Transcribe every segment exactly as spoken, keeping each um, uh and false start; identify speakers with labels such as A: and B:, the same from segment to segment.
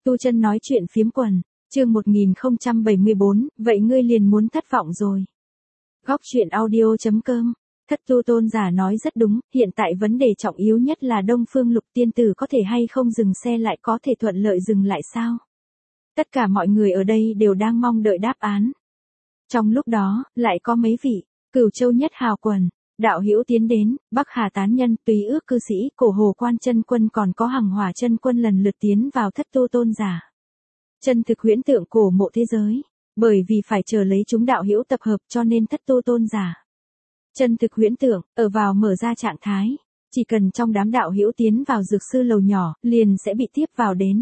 A: Tu Chân nói chuyện phiếm quần, chương một nghìn không trăm bảy mươi bốn, vậy ngươi liền muốn thất vọng rồi. Góc truyện audio chấm com, Thất Tu Tôn giả nói rất đúng, hiện tại vấn đề trọng yếu nhất là Đông Phương Lục tiên tử có thể hay không dừng xe lại, có thể thuận lợi dừng lại sao? Tất cả mọi người ở đây đều đang mong đợi đáp án. Trong lúc đó, lại có mấy vị, Cửu Châu nhất hào quần, đạo hữu tiến đến, Bắc Hà tán nhân, Tùy ước cư sĩ, Cổ Hồ quan chân quân còn có Hằng Hỏa chân quân lần lượt tiến vào Thất Tu Tôn giả. Chân thực huyễn tượng cổ mộ thế giới, bởi vì phải chờ lấy chúng đạo hữu tập hợp cho nên Thất Tu Tôn giả. Chân thực huyễn tượng, ở vào mở ra trạng thái, chỉ cần trong đám đạo hữu tiến vào dược sư lầu nhỏ, liền sẽ bị tiếp vào đến.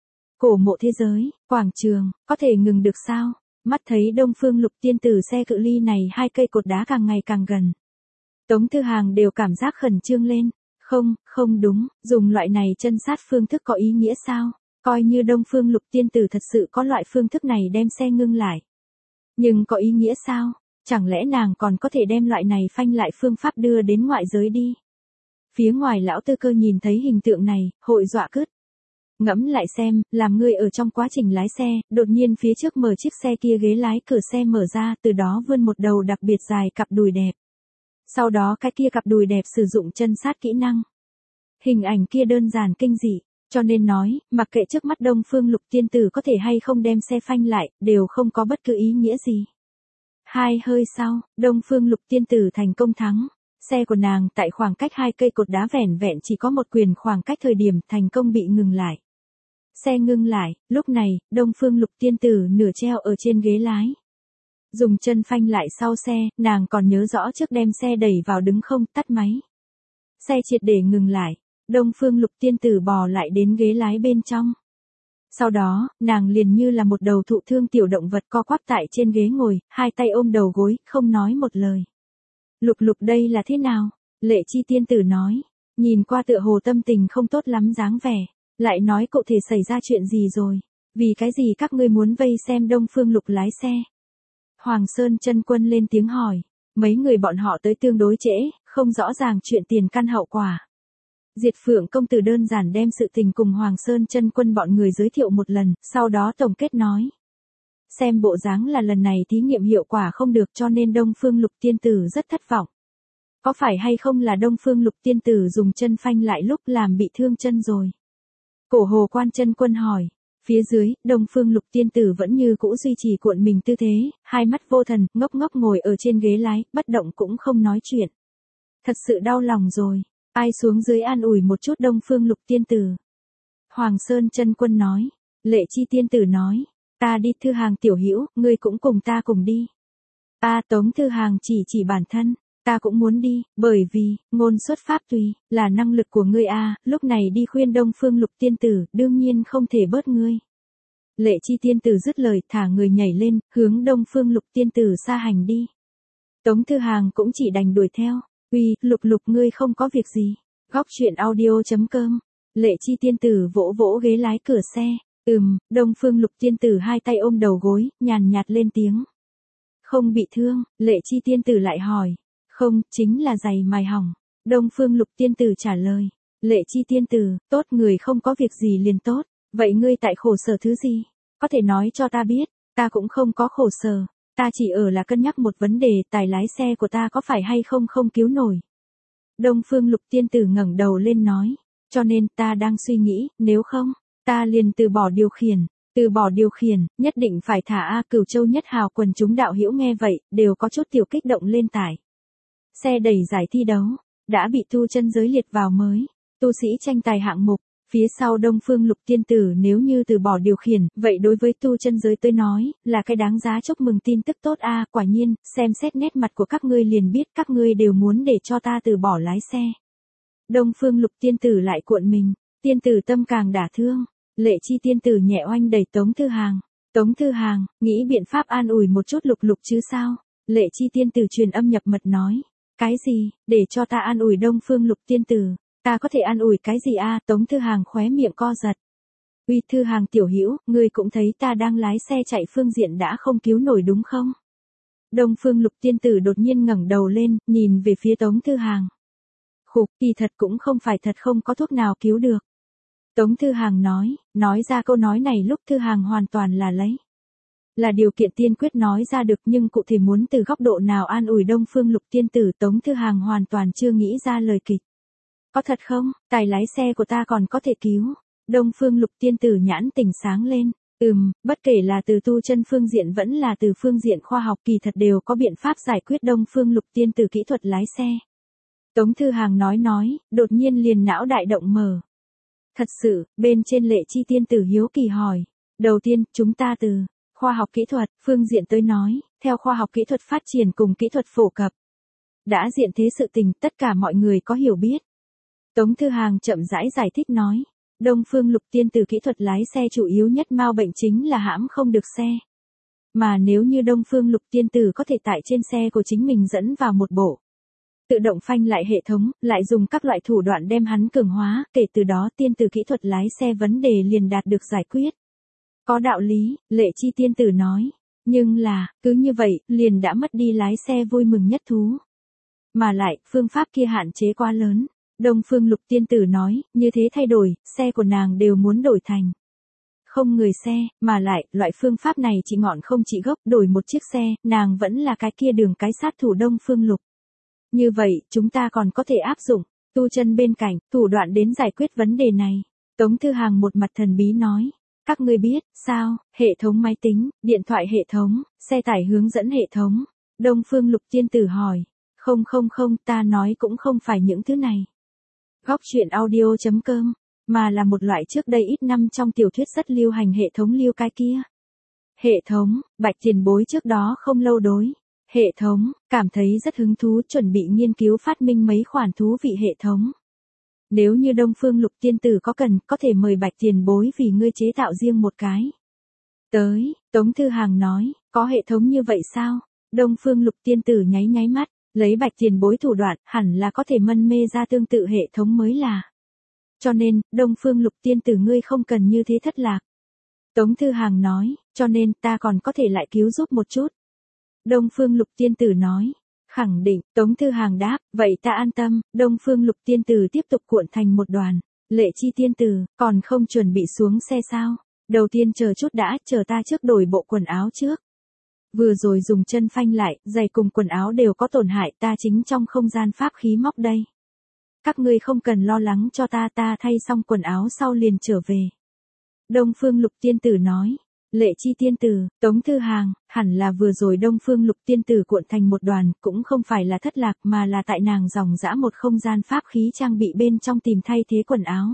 A: Cổ mộ thế giới, quảng trường, có thể ngừng được sao? Mắt thấy Đông Phương Lục tiên tử xe cự ly này hai cây cột đá càng ngày càng gần. Tống Thư Hàng đều cảm giác khẩn trương lên, không, không đúng, dùng loại này chân sát phương thức có ý nghĩa sao? Coi như Đông Phương Lục tiên tử thật sự có loại phương thức này đem xe ngưng lại. Nhưng có ý nghĩa sao? Chẳng lẽ nàng còn có thể đem loại này phanh lại phương pháp đưa đến ngoại giới đi? Phía ngoài lão Tư Cơ nhìn thấy hình tượng này, hội dọa cứt. Ngẫm lại xem, làm ngươi ở trong quá trình lái xe, đột nhiên phía trước mở chiếc xe kia ghế lái cửa xe mở ra, từ đó vươn một đầu đặc biệt dài cặp đùi đẹp. Sau đó cái kia cặp đùi đẹp sử dụng chân sát kỹ năng. Hình ảnh kia đơn giản kinh dị, cho nên nói, mặc kệ trước mắt Đông Phương Lục tiên tử có thể hay không đem xe phanh lại, đều không có bất cứ ý nghĩa gì. Hai hơi sau, Đông Phương Lục tiên tử thành công thắng. Xe của nàng tại khoảng cách hai cây cột đá vẻn vẹn chỉ có một quyền khoảng cách thời điểm thành công bị ngừng lại. Xe ngưng lại, lúc này, Đông Phương Lục tiên tử nửa treo ở trên ghế lái. Dùng chân phanh lại sau xe, nàng còn nhớ rõ trước đem xe đẩy vào đứng không, tắt máy. Xe triệt để ngừng lại, Đông Phương Lục tiên tử bò lại đến ghế lái bên trong. Sau đó, nàng liền như là một đầu thụ thương tiểu động vật co quắp tại trên ghế ngồi, hai tay ôm đầu gối, không nói một lời. Lục Lục đây là thế nào? Lệ Chi tiên tử nói, nhìn qua tựa hồ tâm tình không tốt lắm dáng vẻ, lại nói cụ thể xảy ra chuyện gì rồi, vì cái gì các ngươi muốn vây xem Đông Phương Lục lái xe? Hoàng Sơn chân quân lên tiếng hỏi, mấy người bọn họ tới tương đối trễ, không rõ ràng chuyện tiền căn hậu quả. Diệt Phượng công tử đơn giản đem sự tình cùng Hoàng Sơn chân quân bọn người giới thiệu một lần, sau đó tổng kết nói. Xem bộ dáng là lần này thí nghiệm hiệu quả không được cho nên Đông Phương Lục tiên tử rất thất vọng. Có phải hay không là Đông Phương Lục tiên tử dùng chân phanh lại lúc làm bị thương chân rồi? Cổ Hồ quan chân quân hỏi. Phía dưới, Đông Phương Lục tiên tử vẫn như cũ duy trì cuộn mình tư thế, hai mắt vô thần, ngốc ngốc ngồi ở trên ghế lái, bất động cũng không nói chuyện. Thật sự đau lòng rồi, ai xuống dưới an ủi một chút Đông Phương Lục tiên tử. Hoàng Sơn chân quân nói, Lệ Chi tiên tử nói, ta đi. Thư Hàng tiểu hữu, ngươi cũng cùng ta cùng đi. Ta Tống Thư Hàng chỉ chỉ bản thân, ta cũng muốn đi, bởi vì, ngôn xuất pháp tùy, là năng lực của ngươi a, lúc này đi khuyên Đông Phương Lục tiên tử, đương nhiên không thể bớt ngươi. Lệ Chi tiên tử dứt lời, thả người nhảy lên, hướng Đông Phương Lục tiên tử xa hành đi. Tống Thư Hàng cũng chỉ đành đuổi theo, uy, Lục Lục ngươi không có việc gì. Góc truyện audio chấm com, Lệ Chi tiên tử vỗ vỗ ghế lái cửa xe, ừm, Đông Phương Lục tiên tử hai tay ôm đầu gối, nhàn nhạt lên tiếng. Không bị thương, Lệ Chi tiên tử lại hỏi. Không, chính là giày mài hỏng. Đông Phương Lục tiên tử trả lời. Lệ Chi tiên tử, tốt, người không có việc gì liền tốt. Vậy ngươi tại khổ sở thứ gì? Có thể nói cho ta biết, ta cũng không có khổ sở. Ta chỉ ở là cân nhắc một vấn đề, tài lái xe của ta có phải hay không không cứu nổi. Đông Phương Lục tiên tử ngẩng đầu lên nói. Cho nên ta đang suy nghĩ, nếu không, ta liền từ bỏ điều khiển. Từ bỏ điều khiển, nhất định phải thả A. Cửu Châu nhất hào quần chúng đạo hữu nghe vậy, đều có chút tiểu kích động lên tải. Xe đẩy giải thi đấu, đã bị tu chân giới liệt vào mới, tu sĩ tranh tài hạng mục, phía sau Đông Phương Lục tiên tử nếu như từ bỏ điều khiển, vậy đối với tu chân giới tôi nói, là cái đáng giá chúc mừng tin tức tốt a. Quả nhiên, xem xét nét mặt của các ngươi liền biết các ngươi đều muốn để cho ta từ bỏ lái xe. Đông Phương Lục tiên tử lại cuộn mình, tiên tử tâm càng đả thương, Lệ Chi tiên tử nhẹ oanh đẩy Tống Thư Hàng. Tống Thư Hàng, nghĩ biện pháp an ủi một chút Lục Lục chứ sao? Lệ Chi tiên tử truyền âm nhập mật nói. Cái gì, để cho ta an ủi Đông Phương Lục tiên tử, ta có thể an ủi cái gì a? Tống Thư Hàng khóe miệng co giật. Uy Thư Hàng tiểu hữu, ngươi cũng thấy ta đang lái xe chạy phương diện đã không cứu nổi đúng không? Đông Phương Lục tiên tử đột nhiên ngẩng đầu lên, nhìn về phía Tống Thư Hàng. Khục, kỳ thật cũng không phải thật không có thuốc nào cứu được. Tống Thư Hàng nói, nói ra câu nói này lúc Thư Hàng hoàn toàn là lấy. Là điều kiện tiên quyết nói ra được, nhưng cụ thể muốn từ góc độ nào an ủi Đông Phương Lục tiên tử, Tống Thư Hàng hoàn toàn chưa nghĩ ra lời kịch. Có thật không, tài lái xe của ta còn có thể cứu. Đông Phương Lục tiên tử nhãn tỉnh sáng lên. Ừm, bất kể là từ tu chân phương diện vẫn là từ phương diện khoa học, kỳ thật đều có biện pháp giải quyết Đông Phương Lục tiên tử kỹ thuật lái xe. Tống Thư Hàng nói nói, đột nhiên liền não đại động mở. Thật sự, bên trên Lệ Chi tiên tử hiếu kỳ hỏi. Đầu tiên, chúng ta từ khoa học kỹ thuật, phương diện tới nói, theo khoa học kỹ thuật phát triển cùng kỹ thuật phổ cập. Đã diện thế sự tình, tất cả mọi người có hiểu biết. Tống Thư Hàng chậm rãi giải thích nói. Đông Phương Lục tiên tử kỹ thuật lái xe chủ yếu nhất mao bệnh chính là hãm không được xe. Mà nếu như Đông Phương Lục tiên tử có thể tại trên xe của chính mình dẫn vào một bộ tự động phanh lại hệ thống, lại dùng các loại thủ đoạn đem hắn cường hóa, kể từ đó tiên tử kỹ thuật lái xe vấn đề liền đạt được giải quyết. Có đạo lý, Lệ Chi tiên tử nói. Nhưng là, cứ như vậy, liền đã mất đi lái xe vui mừng nhất thú. Mà lại, phương pháp kia hạn chế quá lớn. Đông Phương Lục tiên tử nói, như thế thay đổi, xe của nàng đều muốn đổi thành không người xe, mà lại, loại phương pháp này chỉ ngọn không chỉ gốc, đổi một chiếc xe, nàng vẫn là cái kia đường cái sát thủ Đông Phương Lục. Như vậy, chúng ta còn có thể áp dụng tu chân bên cạnh, thủ đoạn đến giải quyết vấn đề này. Tống Thư Hàng một mặt thần bí nói. Các ngươi biết, sao, hệ thống máy tính, điện thoại hệ thống, xe tải hướng dẫn hệ thống. Đông Phương Lục tiên tử hỏi. Không không không, ta nói cũng không phải những thứ này. Góc truyện audio chấm com, mà là một loại trước đây ít năm trong tiểu thuyết rất lưu hành hệ thống lưu cái kia. Hệ thống, Bạch Tiền Bối trước đó không lâu đối. Hệ thống, cảm thấy rất hứng thú, chuẩn bị nghiên cứu phát minh mấy khoản thú vị hệ thống. Nếu như Đông Phương Lục tiên tử có cần, có thể mời Bạch Tiền Bối vì ngươi chế tạo riêng một cái. Tới, Tống Thư Hàng nói, có hệ thống như vậy sao? Đông Phương Lục tiên tử nháy nháy mắt, lấy Bạch Tiền Bối thủ đoạn, hẳn là có thể mân mê ra tương tự hệ thống mới là. Cho nên, Đông Phương Lục tiên tử ngươi không cần như thế thất lạc. Tống Thư Hàng nói, cho nên ta còn có thể lại cứu giúp một chút. Đông Phương Lục tiên tử nói. Khẳng định, Tống Thư Hàng đáp, vậy ta an tâm. Đông Phương Lục tiên tử tiếp tục cuộn thành một đoàn. Lệ Chi tiên tử, còn không chuẩn bị xuống xe sao? Đầu tiên chờ chút đã, chờ ta trước đổi bộ quần áo trước. Vừa rồi dùng chân phanh lại, giày cùng quần áo đều có tổn hại, ta chính trong không gian pháp khí móc đây. Các ngươi không cần lo lắng cho ta, ta thay xong quần áo sau liền trở về. Đông Phương Lục tiên tử nói. Lệ Chi tiên tử, Tống Thư Hàng, hẳn là vừa rồi Đông Phương Lục tiên tử cuộn thành một đoàn, cũng không phải là thất lạc mà là tại nàng dòng dã một không gian pháp khí trang bị bên trong tìm thay thế quần áo.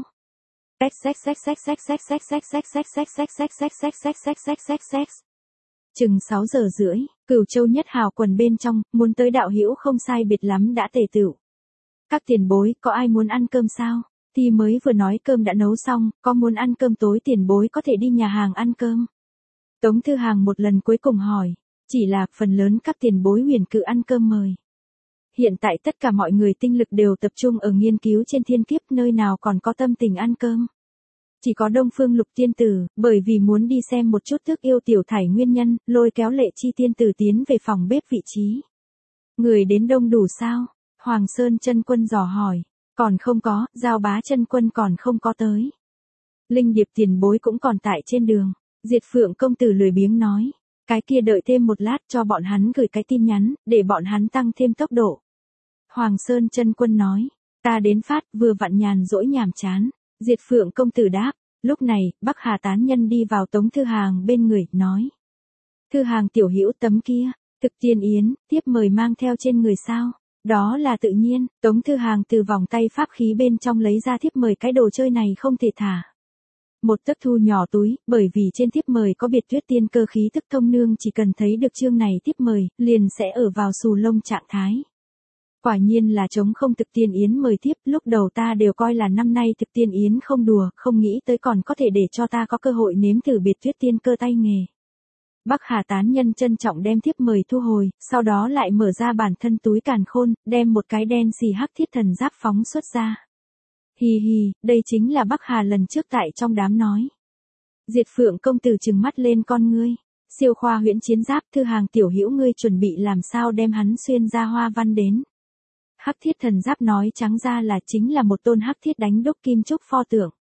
A: Chừng sáu giờ rưỡi, Cửu Châu Nhất Hào quần bên trong, muốn tới đạo hữu không sai biệt lắm đã tề tựu. Các tiền bối, có ai muốn ăn cơm sao? Thì mới vừa nói cơm đã nấu xong, có muốn ăn cơm tối tiền bối có thể đi nhà hàng ăn cơm. Tống Thư Hàng một lần cuối cùng hỏi, chỉ là phần lớn các tiền bối huyền cự ăn cơm mời. Hiện tại tất cả mọi người tinh lực đều tập trung ở nghiên cứu trên thiên kiếp, nơi nào còn có tâm tình ăn cơm. Chỉ có Đông Phương Lục tiên tử, bởi vì muốn đi xem một chút thức yêu tiểu thải nguyên nhân, lôi kéo Lệ Chi tiên tử tiến về phòng bếp vị trí. Người đến đông đủ sao? Hoàng Sơn chân quân dò hỏi. Còn không có, Giao Bá chân quân còn không có tới. Linh Điệp tiền bối cũng còn tại trên đường. Diệt Phượng công tử lười biếng nói. Cái kia đợi thêm một lát cho bọn hắn gửi cái tin nhắn, để bọn hắn tăng thêm tốc độ. Hoàng Sơn chân quân nói. Ta đến phát, vừa vặn nhàn rỗi nhàm chán. Diệt Phượng công tử đáp. Lúc này, Bắc Hà tán nhân đi vào Tống Thư Hàng bên người, nói. Thư Hàng tiểu hữu tấm kia, thực tiên yến, tiếp mời mang theo trên người sao? Đó là tự nhiên, Tống Thư Hàng từ vòng tay pháp khí bên trong lấy ra thiếp mời, cái đồ chơi này không thể thả. Một tấc thu nhỏ túi, bởi vì trên thiếp mời có biệt tuyết tiên cơ khí tức thông nương, chỉ cần thấy được chương này thiếp mời, liền sẽ ở vào xù lông trạng thái. Quả nhiên là chống không thực tiên yến mời thiếp, lúc đầu ta đều coi là năm nay thực tiên yến không đùa, không nghĩ tới còn có thể để cho ta có cơ hội nếm thử biệt tuyết tiên cơ tay nghề. Bắc Hà tán nhân trân trọng đem thiếp mời thu hồi, sau đó lại mở ra bản thân túi càn khôn, đem một cái đen xì hắc thiết thần giáp phóng xuất ra. Hì hì, đây chính là Bắc Hà lần trước tại trong đám nói. Diệt Phượng công tử trừng mắt lên con ngươi. Siêu khoa huyễn chiến giáp, Thư Hàng tiểu hữu ngươi chuẩn bị làm sao đem hắn xuyên ra hoa văn đến. Hắc thiết thần giáp nói trắng ra là chính là một tôn hắc thiết đánh đúc kim trúc pho tượng.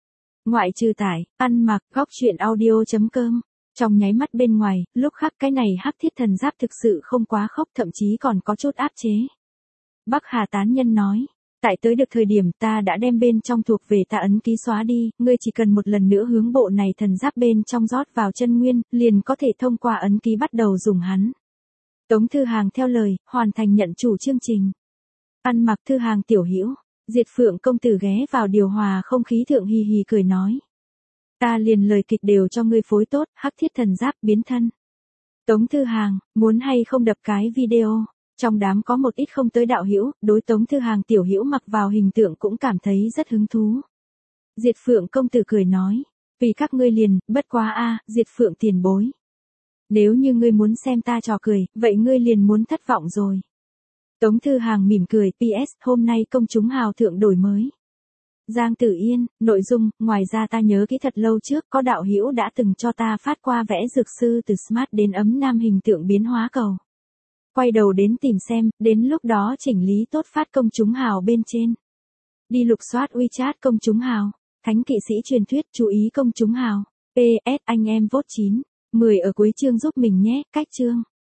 A: Ngoại trừ tải, ăn mặc, góc chuyện audio.com. Trong nháy mắt bên ngoài, lúc khác cái này hắc thiết thần giáp thực sự không quá khốc, thậm chí còn có chút áp chế. Bắc Hà tán nhân nói. Tại tới được thời điểm ta đã đem bên trong thuộc về ta ấn ký xóa đi, ngươi chỉ cần một lần nữa hướng bộ này thần giáp bên trong rót vào chân nguyên, liền có thể thông qua ấn ký bắt đầu dùng hắn. Tống Thư Hàng theo lời, hoàn thành nhận chủ chương trình. Ăn mặc Thư Hàng tiểu hữu, Diệt Phượng công tử ghé vào điều hòa không khí thượng hì hì cười nói. Ta liền lời kịch đều cho ngươi phối tốt, hắc thiết thần giáp biến thân. Tống Thư Hàng, muốn hay không đập cái video? Trong đám có một ít không tới đạo hữu, đối Tống Thư Hàng tiểu hữu mặc vào hình tượng cũng cảm thấy rất hứng thú. Diệt Phượng công tử cười nói, vì các ngươi liền, bất quá a, Diệt Phượng tiền bối. Nếu như ngươi muốn xem ta trò cười, vậy ngươi liền muốn thất vọng rồi. Tống Thư Hàng mỉm cười, pê ét, hôm nay công chúng hào thượng đổi mới. Giang Tử Yên, nội dung, ngoài ra ta nhớ kỹ thật lâu trước, có đạo hữu đã từng cho ta phát qua vẽ dược sư từ Smart đến ấm nam hình tượng biến hóa cầu. Quay đầu đến tìm xem, đến lúc đó chỉnh lý tốt phát công chúng hào bên trên. Đi lục soát WeChat công chúng hào, thánh kỵ sĩ truyền thuyết chú ý công chúng hào, pê ét anh em vote chín, mười ở cuối chương giúp mình nhé, cách chương.